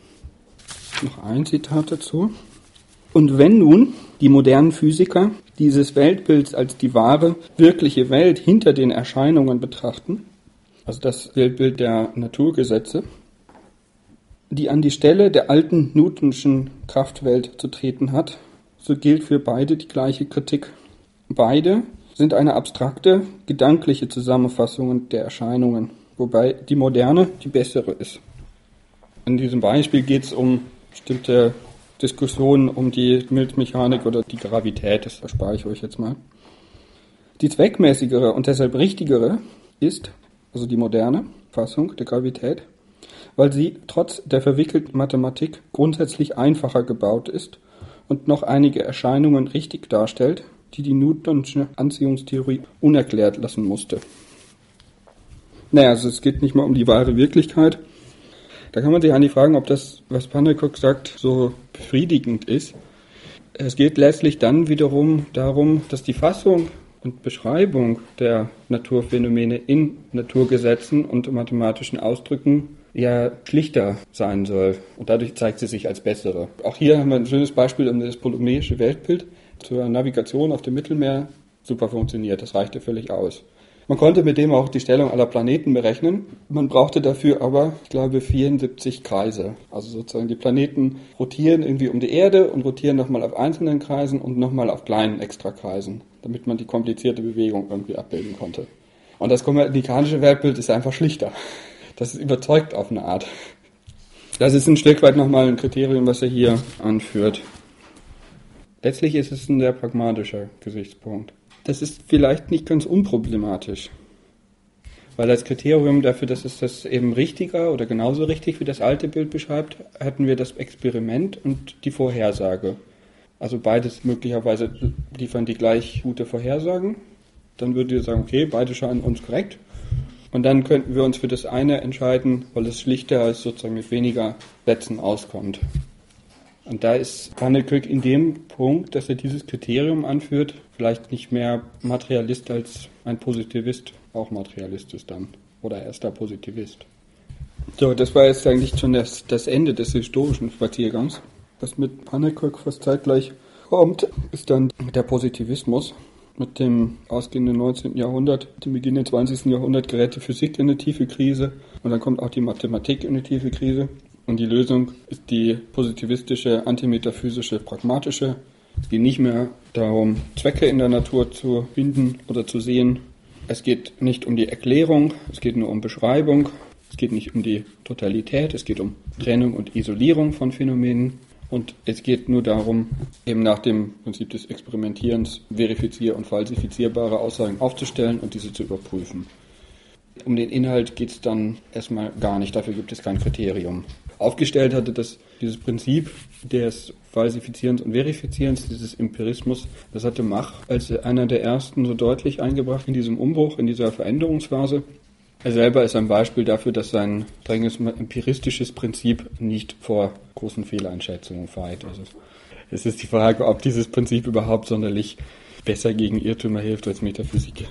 Noch ein Zitat dazu. Und wenn nun die modernen Physiker dieses Weltbilds als die wahre, wirkliche Welt hinter den Erscheinungen betrachten, also das Weltbild der Naturgesetze, die an die Stelle der alten Newtonschen Kraftwelt zu treten hat, so gilt für beide die gleiche Kritik. Beide sind eine abstrakte, gedankliche Zusammenfassung der Erscheinungen. wobei die moderne die bessere ist. In diesem Beispiel geht es um bestimmte Diskussionen um die Milzmechanik oder die Gravität, das erspare ich euch jetzt mal. Die zweckmäßigere und deshalb richtigere ist, also die moderne Fassung der Gravität, weil sie trotz der verwickelten Mathematik grundsätzlich einfacher gebaut ist und noch einige Erscheinungen richtig darstellt, die die Newtonsche Anziehungstheorie unerklärt lassen musste. Naja, also es geht nicht mal um die wahre Wirklichkeit. Da kann man sich eigentlich fragen, ob das, was Pannekoek sagt, so befriedigend ist. Es geht letztlich dann wiederum darum, dass die Fassung und Beschreibung der Naturphänomene in Naturgesetzen und mathematischen Ausdrücken ja schlichter sein soll. Und dadurch zeigt sie sich als bessere. Auch hier haben wir ein schönes Beispiel um das ptolemäische Weltbild zur Navigation auf dem Mittelmeer. Super funktioniert, das reichte völlig aus. Man konnte mit dem auch die Stellung aller Planeten berechnen. Man brauchte dafür aber, ich glaube, vierundsiebzig Kreise. Also sozusagen die Planeten rotieren irgendwie um die Erde und rotieren nochmal auf einzelnen Kreisen und nochmal auf kleinen Extrakreisen, damit man die komplizierte Bewegung irgendwie abbilden konnte. Und das kopernikanische Weltbild ist einfach schlichter. Das ist überzeugt auf eine Art. Das ist ein Stück weit nochmal ein Kriterium, was er hier anführt. Letztlich ist es ein sehr pragmatischer Gesichtspunkt. Das ist vielleicht nicht ganz unproblematisch, weil als Kriterium dafür, dass es das eben richtiger oder genauso richtig wie das alte Bild beschreibt, hatten wir das Experiment und die Vorhersage. Also beides möglicherweise liefern die gleich gute Vorhersagen. Dann würdet ihr sagen, okay, beide scheinen uns korrekt. Und dann könnten wir uns für das eine entscheiden, weil es schlichter als sozusagen mit weniger Sätzen auskommt. Und da ist Pannekoek in dem Punkt, dass er dieses Kriterium anführt, vielleicht nicht mehr Materialist als ein Positivist, auch Materialist ist dann, oder erster Positivist. So, das war jetzt eigentlich schon das, das Ende des historischen Spaziergangs. Was mit Pannekoek fast zeitgleich kommt, ist dann der Positivismus. Mit dem ausgehenden neunzehnten Jahrhundert, dem Beginn des zwanzigsten Jahrhunderts gerät die Physik in eine tiefe Krise und dann kommt auch die Mathematik in eine tiefe Krise. Und die Lösung ist die positivistische, antimetaphysische, pragmatische. Es geht nicht mehr darum, Zwecke in der Natur zu finden oder zu sehen. Es geht nicht um die Erklärung, es geht nur um Beschreibung. Es geht nicht um die Totalität, es geht um Trennung und Isolierung von Phänomenen. Und es geht nur darum, eben nach dem Prinzip des Experimentierens verifizier- und falsifizierbare Aussagen aufzustellen und diese zu überprüfen. Um den Inhalt geht es dann erstmal gar nicht, dafür gibt es kein Kriterium. Aufgestellt hatte das, dieses Prinzip des Falsifizierens und Verifizierens, dieses Empirismus, das hatte Mach als einer der ersten so deutlich eingebracht in diesem Umbruch, in dieser Veränderungsphase. Er selber ist ein Beispiel dafür, dass sein strenges empiristisches Prinzip nicht vor großen Fehleinschätzungen feit. Also es ist die Frage, ob dieses Prinzip überhaupt sonderlich besser gegen Irrtümer hilft als Metaphysik.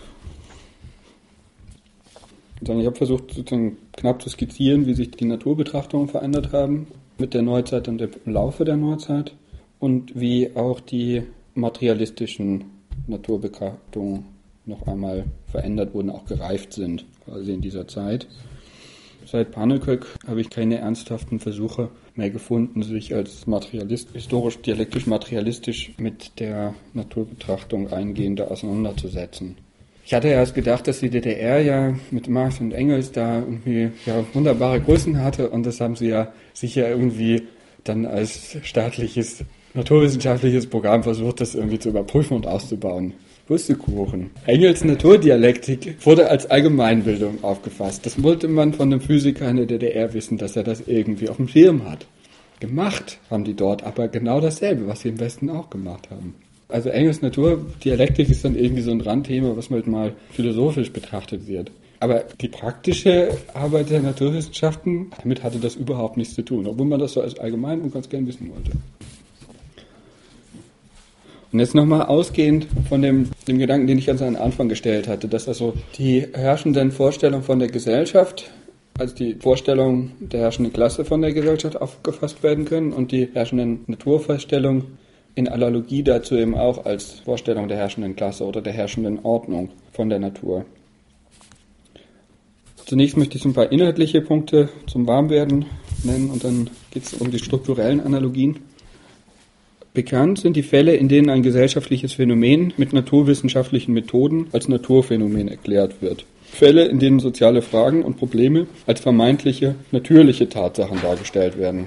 Ich habe versucht, sozusagen knapp zu skizzieren, wie sich die Naturbetrachtungen verändert haben mit der Neuzeit und im Laufe der Neuzeit und wie auch die materialistischen Naturbetrachtungen noch einmal verändert wurden, auch gereift sind, quasi in dieser Zeit. Seit Pannekoek habe ich keine ernsthaften Versuche mehr gefunden, sich als Materialist, historisch, dialektisch, materialistisch mit der Naturbetrachtung eingehender auseinanderzusetzen. Ich hatte erst gedacht, dass die D D R ja mit Marx und Engels da irgendwie ja, wunderbare Größen hatte und das haben sie ja sicher irgendwie dann als staatliches, naturwissenschaftliches Programm versucht, das irgendwie zu überprüfen und auszubauen. Pustekuchen. Engels Naturdialektik wurde als Allgemeinbildung aufgefasst. Das wollte man von einem Physiker in der D D R wissen, dass er das irgendwie auf dem Schirm hat. Gemacht haben die dort aber genau dasselbe, was sie im Westen auch gemacht haben. Also Engels Naturdialektik ist dann irgendwie so ein Randthema, was halt mal philosophisch betrachtet wird. Aber die praktische Arbeit der Naturwissenschaften, damit hatte das überhaupt nichts zu tun, obwohl man das so als allgemein und ganz gern wissen wollte. Und jetzt nochmal ausgehend von dem, dem Gedanken, den ich ganz an den Anfang gestellt hatte, dass also die herrschenden Vorstellungen von der Gesellschaft als die Vorstellungen der herrschenden Klasse von der Gesellschaft aufgefasst werden können und die herrschenden Naturvorstellungen in Analogie dazu eben auch als Vorstellung der herrschenden Klasse oder der herrschenden Ordnung von der Natur. Zunächst möchte ich so ein paar inhaltliche Punkte zum Warmwerden nennen und dann geht es um die strukturellen Analogien. Bekannt sind die Fälle, in denen ein gesellschaftliches Phänomen mit naturwissenschaftlichen Methoden als Naturphänomen erklärt wird. Fälle, in denen soziale Fragen und Probleme als vermeintliche, natürliche Tatsachen dargestellt werden.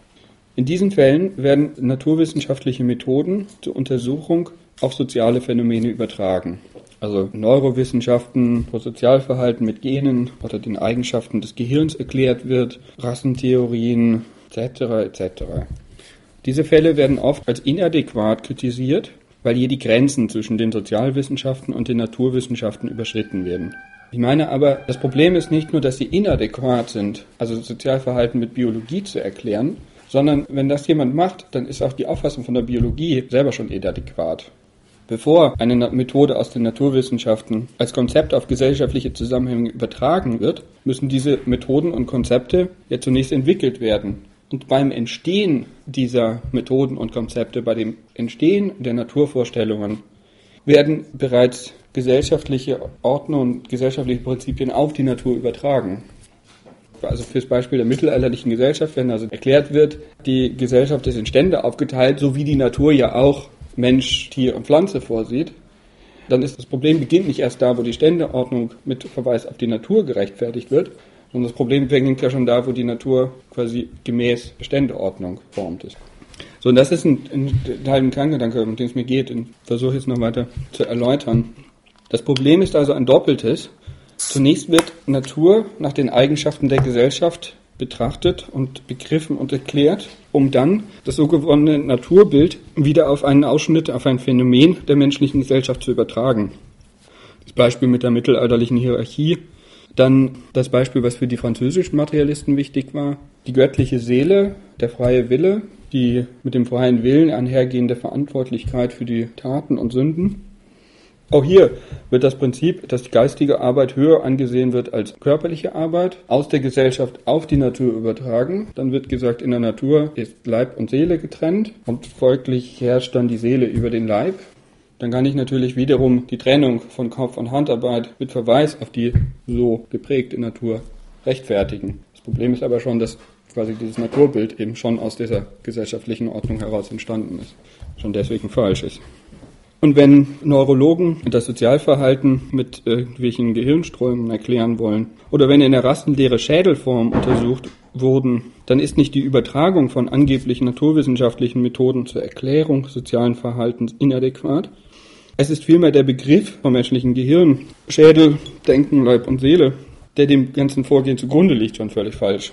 In diesen Fällen werden naturwissenschaftliche Methoden zur Untersuchung auf soziale Phänomene übertragen. Also Neurowissenschaften, wo Sozialverhalten mit Genen oder den Eigenschaften des Gehirns erklärt wird, Rassentheorien et cetera et cetera. Diese Fälle werden oft als inadäquat kritisiert, weil hier die Grenzen zwischen den Sozialwissenschaften und den Naturwissenschaften überschritten werden. Ich meine aber, das Problem ist nicht nur, dass sie inadäquat sind, also Sozialverhalten mit Biologie zu erklären, sondern wenn das jemand macht, dann ist auch die Auffassung von der Biologie selber schon inadäquat. Bevor eine Methode aus den Naturwissenschaften als Konzept auf gesellschaftliche Zusammenhänge übertragen wird, müssen diese Methoden und Konzepte ja zunächst entwickelt werden. Und beim Entstehen dieser Methoden und Konzepte, bei dem Entstehen der Naturvorstellungen, werden bereits gesellschaftliche Ordnungen und gesellschaftliche Prinzipien auf die Natur übertragen. Also fürs Beispiel der mittelalterlichen Gesellschaft, wenn also erklärt wird, die Gesellschaft ist in Stände aufgeteilt, so wie die Natur ja auch Mensch, Tier und Pflanze vorsieht, dann ist das Problem beginnt nicht erst da, wo die Ständeordnung mit Verweis auf die Natur gerechtfertigt wird, sondern das Problem beginnt ja schon da, wo die Natur quasi gemäß Ständeordnung formt ist. So, und das ist ein, ein Teil, ein Kerngedanke, um den es mir geht, und versuche jetzt noch weiter zu erläutern. Das Problem ist also ein doppeltes. Zunächst wird Natur nach den Eigenschaften der Gesellschaft betrachtet und begriffen und erklärt, um dann das so gewonnene Naturbild wieder auf einen Ausschnitt, auf ein Phänomen der menschlichen Gesellschaft zu übertragen. Das Beispiel mit der mittelalterlichen Hierarchie, dann das Beispiel, was für die französischen Materialisten wichtig war, die göttliche Seele, der freie Wille, die mit dem freien Willen einhergehende Verantwortlichkeit für die Taten und Sünden. Auch hier wird das Prinzip, dass die geistige Arbeit höher angesehen wird als körperliche Arbeit, aus der Gesellschaft auf die Natur übertragen. Dann wird gesagt, in der Natur ist Leib und Seele getrennt und folglich herrscht dann die Seele über den Leib. Dann kann ich natürlich wiederum die Trennung von Kopf- und Handarbeit mit Verweis auf die so geprägte Natur rechtfertigen. Das Problem ist aber schon, dass quasi dieses Naturbild eben schon aus dieser gesellschaftlichen Ordnung heraus entstanden ist, schon deswegen falsch ist. Und wenn Neurologen das Sozialverhalten mit irgendwelchen Gehirnströmen erklären wollen oder wenn in der Rassenlehre Schädelformen untersucht wurden, dann ist nicht die Übertragung von angeblich naturwissenschaftlichen Methoden zur Erklärung sozialen Verhaltens inadäquat. Es ist vielmehr der Begriff vom menschlichen Gehirn, Schädel, Denken, Leib und Seele, der dem ganzen Vorgehen zugrunde liegt, schon völlig falsch.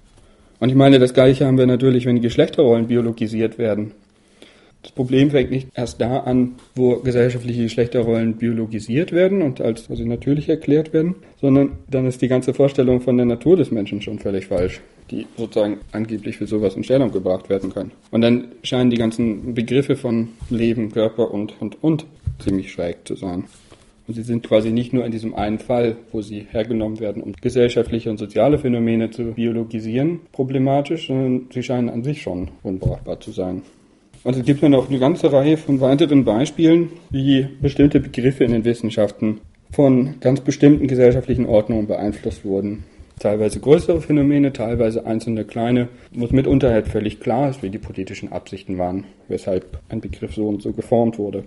Und ich meine, das Gleiche haben wir natürlich, wenn die Geschlechterrollen biologisiert werden. Das Problem fängt nicht erst da an, wo gesellschaftliche Geschlechterrollen biologisiert werden und als also natürlich erklärt werden, sondern dann ist die ganze Vorstellung von der Natur des Menschen schon völlig falsch, die sozusagen angeblich für sowas in Stellung gebracht werden kann. Und dann scheinen die ganzen Begriffe von Leben, Körper und, und, und ziemlich schräg zu sein. Und sie sind quasi nicht nur in diesem einen Fall, wo sie hergenommen werden, um gesellschaftliche und soziale Phänomene zu biologisieren, problematisch, sondern sie scheinen an sich schon unbrauchbar zu sein. Und es gibt dann auch eine ganze Reihe von weiteren Beispielen, wie bestimmte Begriffe in den Wissenschaften von ganz bestimmten gesellschaftlichen Ordnungen beeinflusst wurden. Teilweise größere Phänomene, teilweise einzelne kleine, wo es mitunter halt völlig klar ist, wie die politischen Absichten waren, weshalb ein Begriff so und so geformt wurde.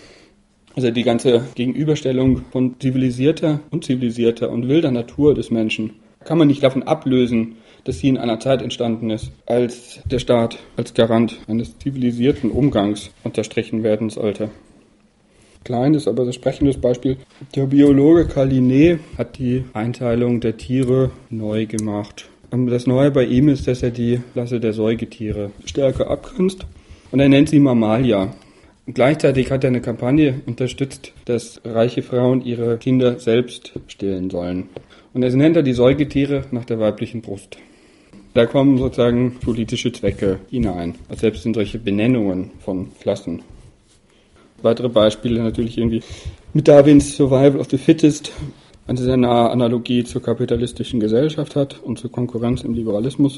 Also die ganze Gegenüberstellung von zivilisierter, unzivilisierter und wilder Natur des Menschen kann man nicht davon ablösen, dass sie in einer Zeit entstanden ist, als der Staat als Garant eines zivilisierten Umgangs unterstrichen werden sollte. Kleines, aber sehr sprechendes Beispiel. Der Biologe Carl Linné hat die Einteilung der Tiere neu gemacht. Das Neue bei ihm ist, dass er die Klasse der Säugetiere stärker abgrenzt und er nennt sie Mammalia. Gleichzeitig hat er eine Kampagne unterstützt, dass reiche Frauen ihre Kinder selbst stillen sollen. Und er nennt er die Säugetiere nach der weiblichen Brust. Da kommen sozusagen politische Zwecke hinein, selbst in solche Benennungen von Klassen. Weitere Beispiele natürlich irgendwie mit Darwins Survival of the Fittest, eine sehr nahe Analogie zur kapitalistischen Gesellschaft hat und zur Konkurrenz im Liberalismus.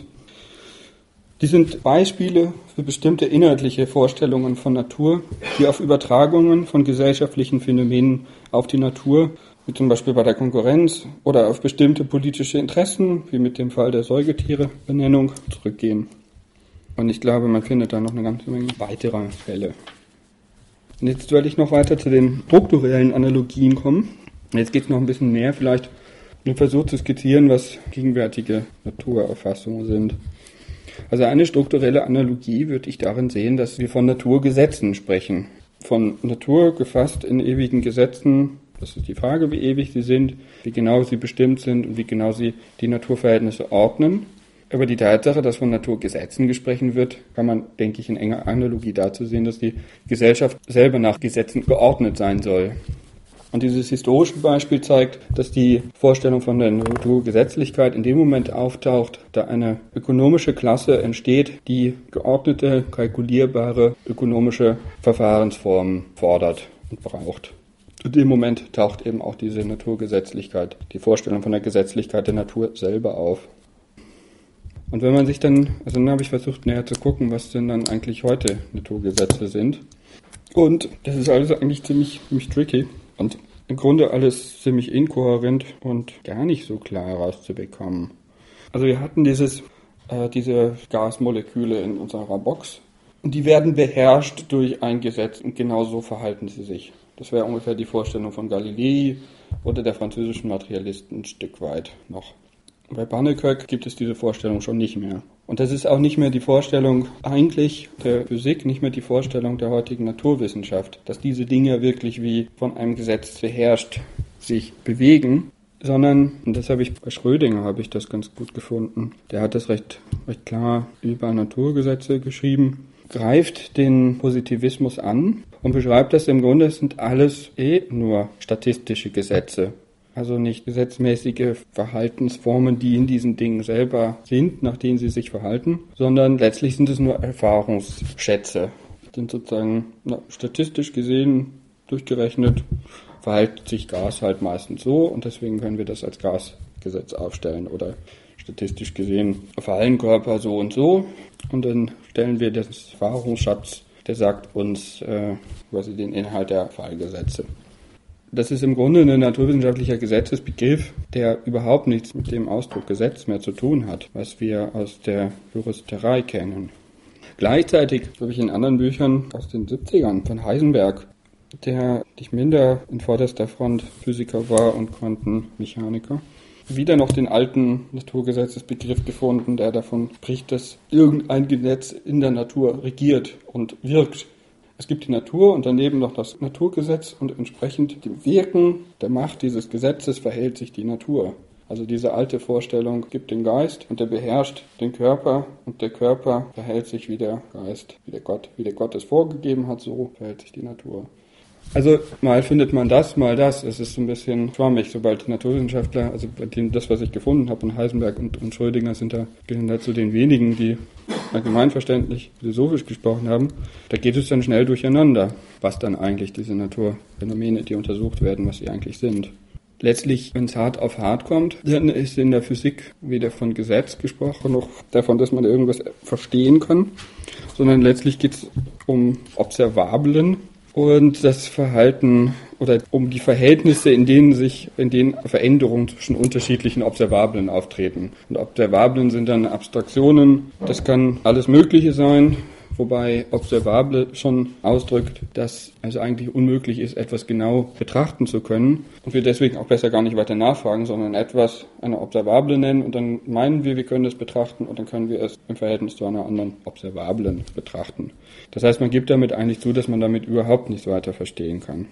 Die sind Beispiele für bestimmte inhaltliche Vorstellungen von Natur, die auf Übertragungen von gesellschaftlichen Phänomenen auf die Natur, wie zum Beispiel bei der Konkurrenz oder auf bestimmte politische Interessen, wie mit dem Fall der Säugetiere-Benennung, zurückgehen. Und ich glaube, man findet da noch eine ganze Menge weiterer Fälle. Und jetzt werde ich noch weiter zu den strukturellen Analogien kommen. Jetzt geht es noch ein bisschen mehr, vielleicht einen Versuch zu skizzieren, was gegenwärtige Naturauffassungen sind. Also eine strukturelle Analogie würde ich darin sehen, dass wir von Naturgesetzen sprechen. Von Natur gefasst in ewigen Gesetzen. Das ist die Frage, wie ewig sie sind, wie genau sie bestimmt sind und wie genau sie die Naturverhältnisse ordnen. Aber die Tatsache, dass von Naturgesetzen gesprochen wird, kann man, denke ich, in enger Analogie dazu sehen, dass die Gesellschaft selber nach Gesetzen geordnet sein soll. Und dieses historische Beispiel zeigt, dass die Vorstellung von der Naturgesetzlichkeit in dem Moment auftaucht, da eine ökonomische Klasse entsteht, die geordnete, kalkulierbare ökonomische Verfahrensformen fordert und braucht. In dem Moment taucht eben auch diese Naturgesetzlichkeit, die Vorstellung von der Gesetzlichkeit der Natur selber auf. Und wenn man sich dann, also dann habe ich versucht näher zu gucken, was denn dann eigentlich heute Naturgesetze sind. Und das ist alles eigentlich ziemlich, ziemlich tricky und im Grunde alles ziemlich inkohärent und gar nicht so klar rauszubekommen. Also wir hatten dieses, äh, diese Gasmoleküle in unserer Box und die werden beherrscht durch ein Gesetz und genau so verhalten sie sich. Das wäre ungefähr die Vorstellung von Galilei oder der französischen Materialisten ein Stück weit noch. Bei Bannekerk gibt es diese Vorstellung schon nicht mehr. Und das ist auch nicht mehr die Vorstellung eigentlich der Physik, nicht mehr die Vorstellung der heutigen Naturwissenschaft, dass diese Dinge wirklich wie von einem Gesetz beherrscht sich bewegen, sondern, und das habe ich bei Schrödinger habe ich das ganz gut gefunden, der hat das recht, recht klar über Naturgesetze geschrieben, greift den Positivismus an und beschreibt das im Grunde, es sind alles eh nur statistische Gesetze. Also nicht gesetzmäßige Verhaltensformen, die in diesen Dingen selber sind, nach denen sie sich verhalten, sondern letztlich sind es nur Erfahrungsschätze. Sind sozusagen na, statistisch gesehen durchgerechnet, verhält sich Gas halt meistens so und deswegen können wir das als Gasgesetz aufstellen. Oder statistisch gesehen verhalten Körper so und so und dann stellen wir den Erfahrungsschatz, der sagt uns äh, quasi den Inhalt der Fallgesetze. Das ist im Grunde ein naturwissenschaftlicher Gesetzesbegriff, der überhaupt nichts mit dem Ausdruck Gesetz mehr zu tun hat, was wir aus der Juristerei kennen. Gleichzeitig habe ich in anderen Büchern aus den siebzigern von Heisenberg, der nicht minder in vorderster Front Physiker war und Quantenmechaniker, wieder noch den alten Naturgesetzesbegriff gefunden, der davon spricht, dass irgendein Gesetz in der Natur regiert und wirkt. Es gibt die Natur und daneben noch das Naturgesetz und entsprechend dem Wirken der Macht dieses Gesetzes verhält sich die Natur. Also diese alte Vorstellung gibt den Geist und der beherrscht den Körper und der Körper verhält sich wie der Geist, wie der Gott, wie der Gott es vorgegeben hat, so verhält sich die Natur. Also mal findet man das, mal das. Es ist so ein bisschen schwammig, sobald die Naturwissenschaftler, also bei dem, das, was ich gefunden habe, und Heisenberg und, und Schrödinger sind da, gehören da zu den wenigen, die allgemeinverständlich philosophisch gesprochen haben, da geht es dann schnell durcheinander, was dann eigentlich diese Naturphänomene, die untersucht werden, was sie eigentlich sind. Letztlich, wenn es hart auf hart kommt, dann ist in der Physik weder von Gesetz gesprochen, noch davon, dass man irgendwas verstehen kann, sondern letztlich geht es um Observablen und das Verhalten oder um die Verhältnisse, in denen sich, in denen Veränderungen zwischen unterschiedlichen Observablen auftreten. Und Observablen sind dann Abstraktionen, das kann alles Mögliche sein, wobei Observable schon ausdrückt, dass es eigentlich unmöglich ist, etwas genau betrachten zu können und wir deswegen auch besser gar nicht weiter nachfragen, sondern etwas eine Observable nennen und dann meinen wir, wir können es betrachten und dann können wir es im Verhältnis zu einer anderen Observablen betrachten. Das heißt, man gibt damit eigentlich zu, dass man damit überhaupt nichts weiter verstehen kann.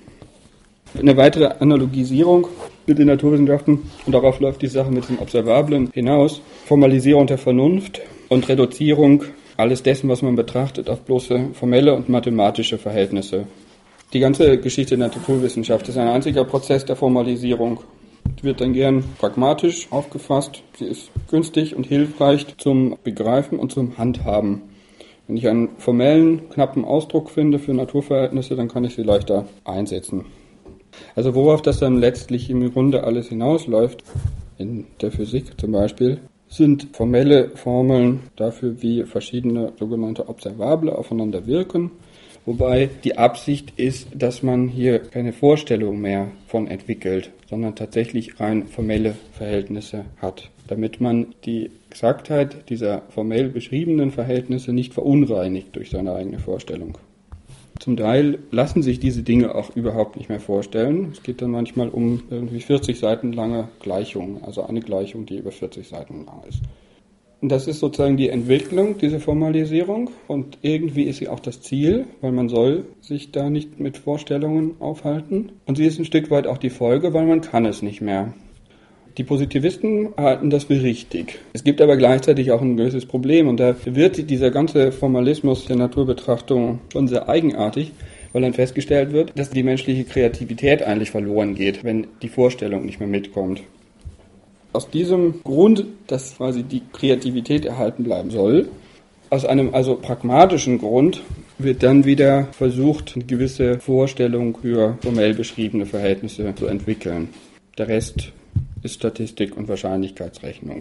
Eine weitere Analogisierung mit den Naturwissenschaften, und darauf läuft die Sache mit den Observablen hinaus, Formalisierung der Vernunft und Reduzierung alles dessen, was man betrachtet, auf bloße formelle und mathematische Verhältnisse. Die ganze Geschichte der Naturwissenschaft ist ein einziger Prozess der Formalisierung. Die wird dann gern pragmatisch aufgefasst. Sie ist günstig und hilfreich zum Begreifen und zum Handhaben. Wenn ich einen formellen, knappen Ausdruck finde für Naturverhältnisse, dann kann ich sie leichter einsetzen. Also worauf das dann letztlich im Grunde alles hinausläuft, in der Physik zum Beispiel, sind formelle Formeln dafür, wie verschiedene sogenannte Observable aufeinander wirken, wobei die Absicht ist, dass man hier keine Vorstellung mehr von entwickelt, sondern tatsächlich rein formelle Verhältnisse hat, damit man die Exaktheit dieser formell beschriebenen Verhältnisse nicht verunreinigt durch seine eigene Vorstellung. Zum Teil lassen sich diese Dinge auch überhaupt nicht mehr vorstellen. Es geht dann manchmal um irgendwie vierzig Seiten lange Gleichungen, also eine Gleichung, die über vierzig Seiten lang ist. Und das ist sozusagen die Entwicklung, diese Formalisierung. Und irgendwie ist sie auch das Ziel, weil man soll sich da nicht mit Vorstellungen aufhalten. Und sie ist ein Stück weit auch die Folge, weil man kann es nicht mehr. Die Positivisten halten das für richtig. Es gibt aber gleichzeitig auch ein gewisses Problem. Und da wird dieser ganze Formalismus der Naturbetrachtung schon sehr eigenartig, weil dann festgestellt wird, dass die menschliche Kreativität eigentlich verloren geht, wenn die Vorstellung nicht mehr mitkommt. Aus diesem Grund, dass quasi die Kreativität erhalten bleiben soll, aus einem also pragmatischen Grund, wird dann wieder versucht, eine gewisse Vorstellung für formell beschriebene Verhältnisse zu entwickeln. Der Rest ist Statistik und Wahrscheinlichkeitsrechnung.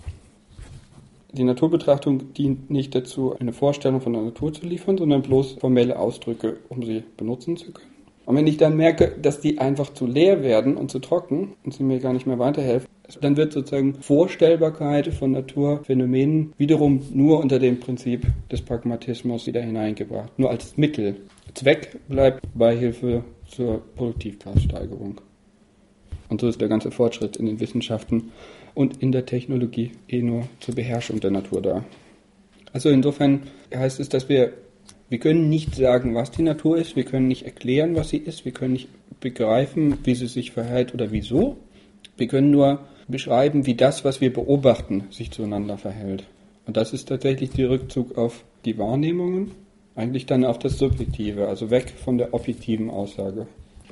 Die Naturbetrachtung dient nicht dazu, eine Vorstellung von der Natur zu liefern, sondern bloß formelle Ausdrücke, um sie benutzen zu können. Und wenn ich dann merke, dass die einfach zu leer werden und zu trocken und sie mir gar nicht mehr weiterhelfen, dann wird sozusagen Vorstellbarkeit von Naturphänomenen wiederum nur unter dem Prinzip des Pragmatismus wieder hineingebracht. Nur als Mittel. Zweck bleibt Beihilfe zur Produktivkraftsteigerung. Und so ist der ganze Fortschritt in den Wissenschaften und in der Technologie eh nur zur Beherrschung der Natur da. Also insofern heißt es, dass wir Wir können nicht sagen, was die Natur ist, wir können nicht erklären, was sie ist, wir können nicht begreifen, wie sie sich verhält oder wieso. Wir können nur beschreiben, wie das, was wir beobachten, sich zueinander verhält. Und das ist tatsächlich der Rückzug auf die Wahrnehmungen, eigentlich dann auf das Subjektive, also weg von der objektiven Aussage.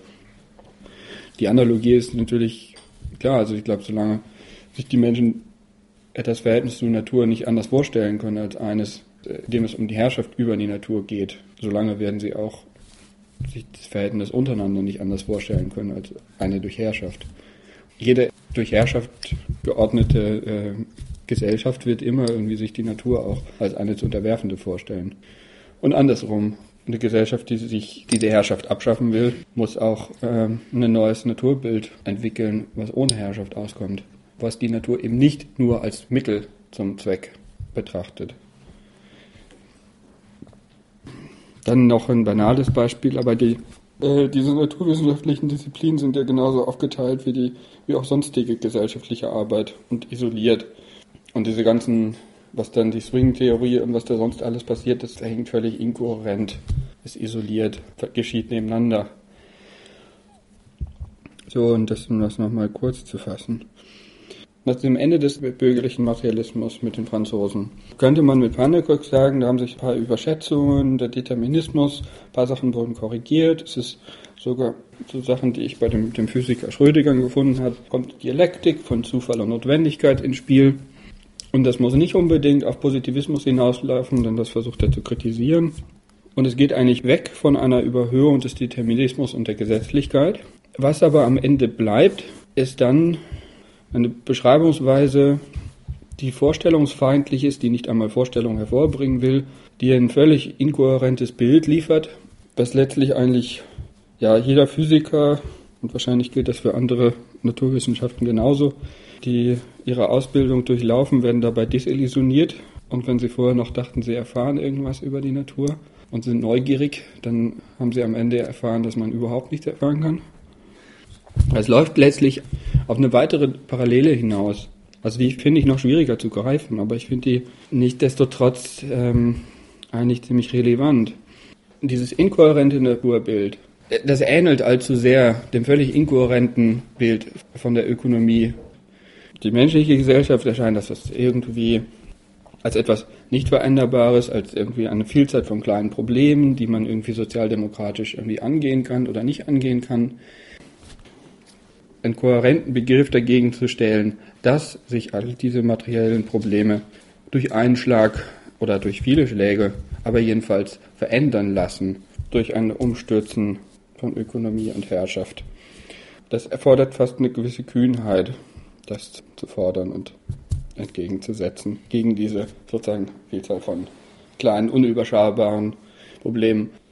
Die Analogie ist natürlich klar, also ich glaube, solange sich die Menschen das Verhältnis zur Natur nicht anders vorstellen können als eines, in dem es um die Herrschaft über die Natur geht, solange werden sie auch sich das Verhältnis untereinander nicht anders vorstellen können als eine durch Herrschaft. Jede durch Herrschaft geordnete äh, Gesellschaft wird immer irgendwie sich die Natur auch als eine zu unterwerfende vorstellen. Und andersrum, eine Gesellschaft, die sich diese Herrschaft abschaffen will, muss auch ähm, ein neues Naturbild entwickeln, was ohne Herrschaft auskommt, was die Natur eben nicht nur als Mittel zum Zweck betrachtet. Dann noch ein banales Beispiel, aber die, äh, diese naturwissenschaftlichen Disziplinen sind ja genauso aufgeteilt wie, die, wie auch sonstige gesellschaftliche Arbeit und isoliert. Und diese ganzen, was dann die Swing-Theorie und was da sonst alles passiert, das hängt völlig inkohärent, ist isoliert, geschieht nebeneinander. So, und das, um das nochmal kurz zu fassen. Nach dem Ende des bürgerlichen Materialismus mit den Franzosen könnte man mit Pannekoek sagen, da haben sich ein paar Überschätzungen, der Determinismus, ein paar Sachen wurden korrigiert. Es ist sogar so Sachen, die ich bei dem, dem Physiker Schrödinger gefunden habe, kommt Dialektik von Zufall und Notwendigkeit ins Spiel. Und das muss nicht unbedingt auf Positivismus hinauslaufen, denn das versucht er zu kritisieren. Und es geht eigentlich weg von einer Überhöhung des Determinismus und der Gesetzlichkeit. Was aber am Ende bleibt, ist dann eine Beschreibungsweise, die vorstellungsfeindlich ist, die nicht einmal Vorstellungen hervorbringen will, die ein völlig inkohärentes Bild liefert, was letztlich eigentlich ja jeder Physiker, und wahrscheinlich gilt das für andere Naturwissenschaften genauso, die ihre Ausbildung durchlaufen, werden dabei desillusioniert. Und wenn sie vorher noch dachten, sie erfahren irgendwas über die Natur und sind neugierig, dann haben sie am Ende erfahren, dass man überhaupt nichts erfahren kann. Es läuft letztlich auf eine weitere Parallele hinaus. Also die finde ich noch schwieriger zu greifen, aber ich finde die nichtsdestotrotz ähm, eigentlich ziemlich relevant. Dieses inkohärente Naturbild, das ähnelt allzu sehr dem völlig inkohärenten Bild von der Ökonomie. Die menschliche Gesellschaft erscheint das irgendwie als etwas nicht Veränderbares, als irgendwie eine Vielzahl von kleinen Problemen, die man irgendwie sozialdemokratisch irgendwie angehen kann oder nicht angehen kann. Einen kohärenten Begriff dagegen zu stellen, dass sich all diese materiellen Probleme durch einen Schlag oder durch viele Schläge, aber jedenfalls verändern lassen durch ein Umstürzen von Ökonomie und Herrschaft. Das erfordert fast eine gewisse Kühnheit, das zu fordern und entgegenzusetzen gegen diese sozusagen Vielzahl von kleinen, unüberschaubaren Problemen.